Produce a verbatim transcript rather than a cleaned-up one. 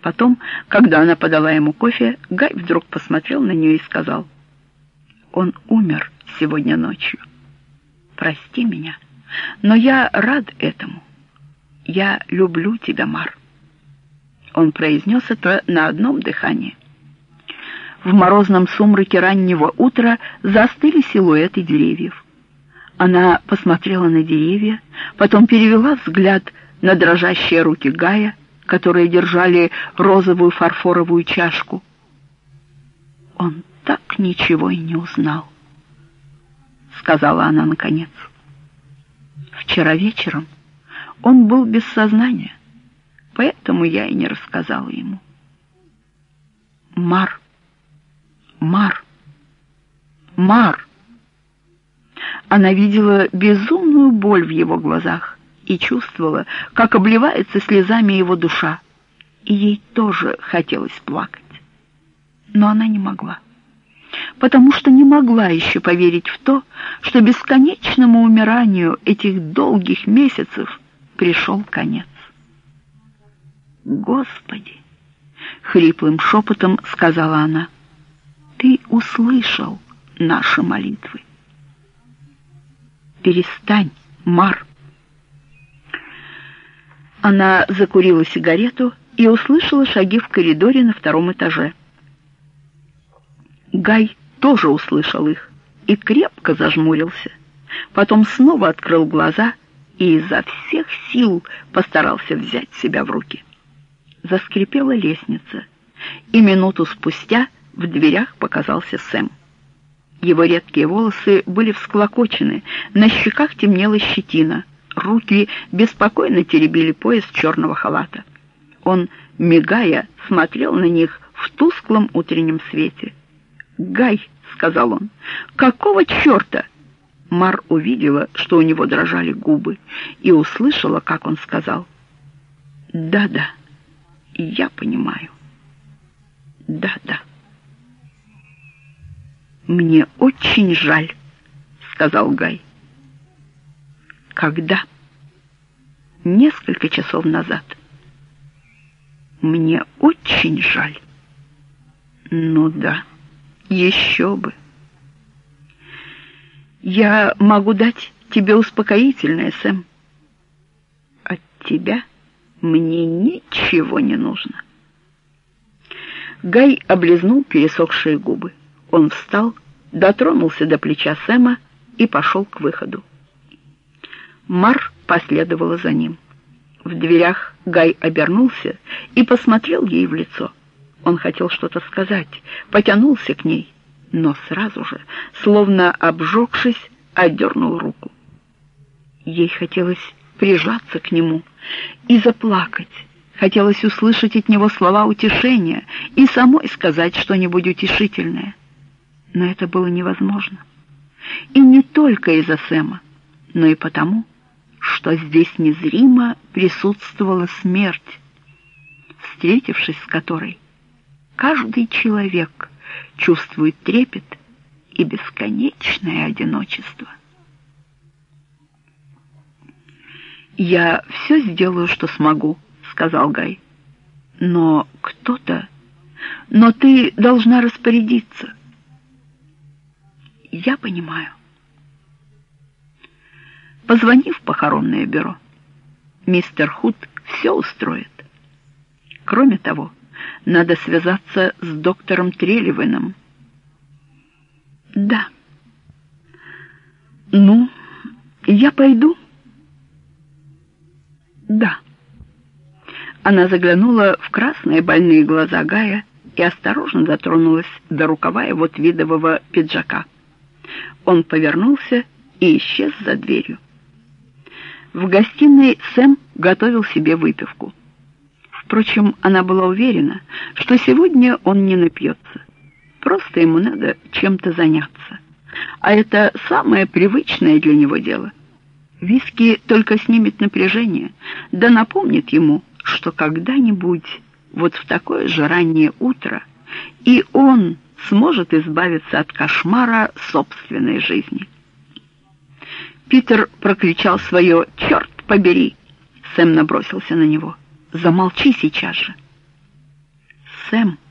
Потом, когда она подала ему кофе, Гай вдруг посмотрел на нее и сказал: «Он умер сегодня ночью. Прости меня, но я рад этому. Я люблю тебя, Мар». Он произнес это на одном дыхании. В морозном сумраке раннего утра застыли силуэты деревьев. Она посмотрела на деревья, потом перевела взгляд на дрожащие руки Гая, которые держали розовую фарфоровую чашку. «Он так ничего и не узнал», — сказала она наконец. «Вчера вечером он был без сознания, поэтому я и не рассказала ему». «Мар, Мар, Мар!» Она видела безумную боль в его глазах и чувствовала, как обливается слезами его душа, и ей тоже хотелось плакать. Но она не могла, потому что не могла еще поверить в то, что бесконечному умиранию этих долгих месяцев пришел конец. «Господи!» — хриплым шепотом сказала она. «Ты услышал наши молитвы. Перестань, Мар». Она закурила сигарету и услышала шаги в коридоре на втором этаже. Гай тоже услышал их и крепко зажмурился. Потом снова открыл глаза и изо всех сил постарался взять себя в руки. Заскрипела лестница, и минуту спустя в дверях показался Сэм. Его редкие волосы были всклокочены, на щеках темнела щетина, руки беспокойно теребили пояс черного халата. Он, мигая, смотрел на них в тусклом утреннем свете. «Гай», — сказал он, — «какого черта?» Мар увидела, что у него дрожали губы, и услышала, как он сказал: «Да-да, я понимаю. Да-да». «Мне очень жаль», — сказал Гай. «Когда?» «Несколько часов назад». «Мне очень жаль». «Ну да, еще бы». «Я могу дать тебе успокоительное, Сэм». «От тебя мне ничего не нужно». Гай облизнул пересохшие губы. Он встал, дотронулся до плеча Сэма и пошел к выходу. Мар последовала за ним. В дверях Гай обернулся и посмотрел ей в лицо. Он хотел что-то сказать, потянулся к ней, но сразу же, словно обжегшись, отдернул руку. Ей хотелось прижаться к нему и заплакать. Хотелось услышать от него слова утешения и самой сказать что-нибудь утешительное. Но это было невозможно. И не только из-за Сэма, но и потому, что здесь незримо присутствовала смерть, встретившись с которой каждый человек чувствует трепет и бесконечное одиночество. «Я все сделаю, что смогу», — сказал Гай. «Но кто-то... Но ты должна распорядиться». «Я понимаю». «Позвони в похоронное бюро. Мистер Худ все устроит. Кроме того, надо связаться с доктором Трелливеном». «Да». «Ну, я пойду?» «Да». Она заглянула в красные больные глаза Гая и осторожно дотронулась до рукава его твидового пиджака. Он повернулся и исчез за дверью. В гостиной Сэм готовил себе выпивку. Впрочем, она была уверена, что сегодня он не напьется. Просто ему надо чем-то заняться. А это самое привычное для него дело. Виски только снимет напряжение, да напомнит ему, что когда-нибудь, вот в такое же раннее утро, и он сможет избавиться от кошмара собственной жизни. Питер прокричал свое «Черт побери!» Сэм набросился на него. «Замолчи сейчас же!» Сэм,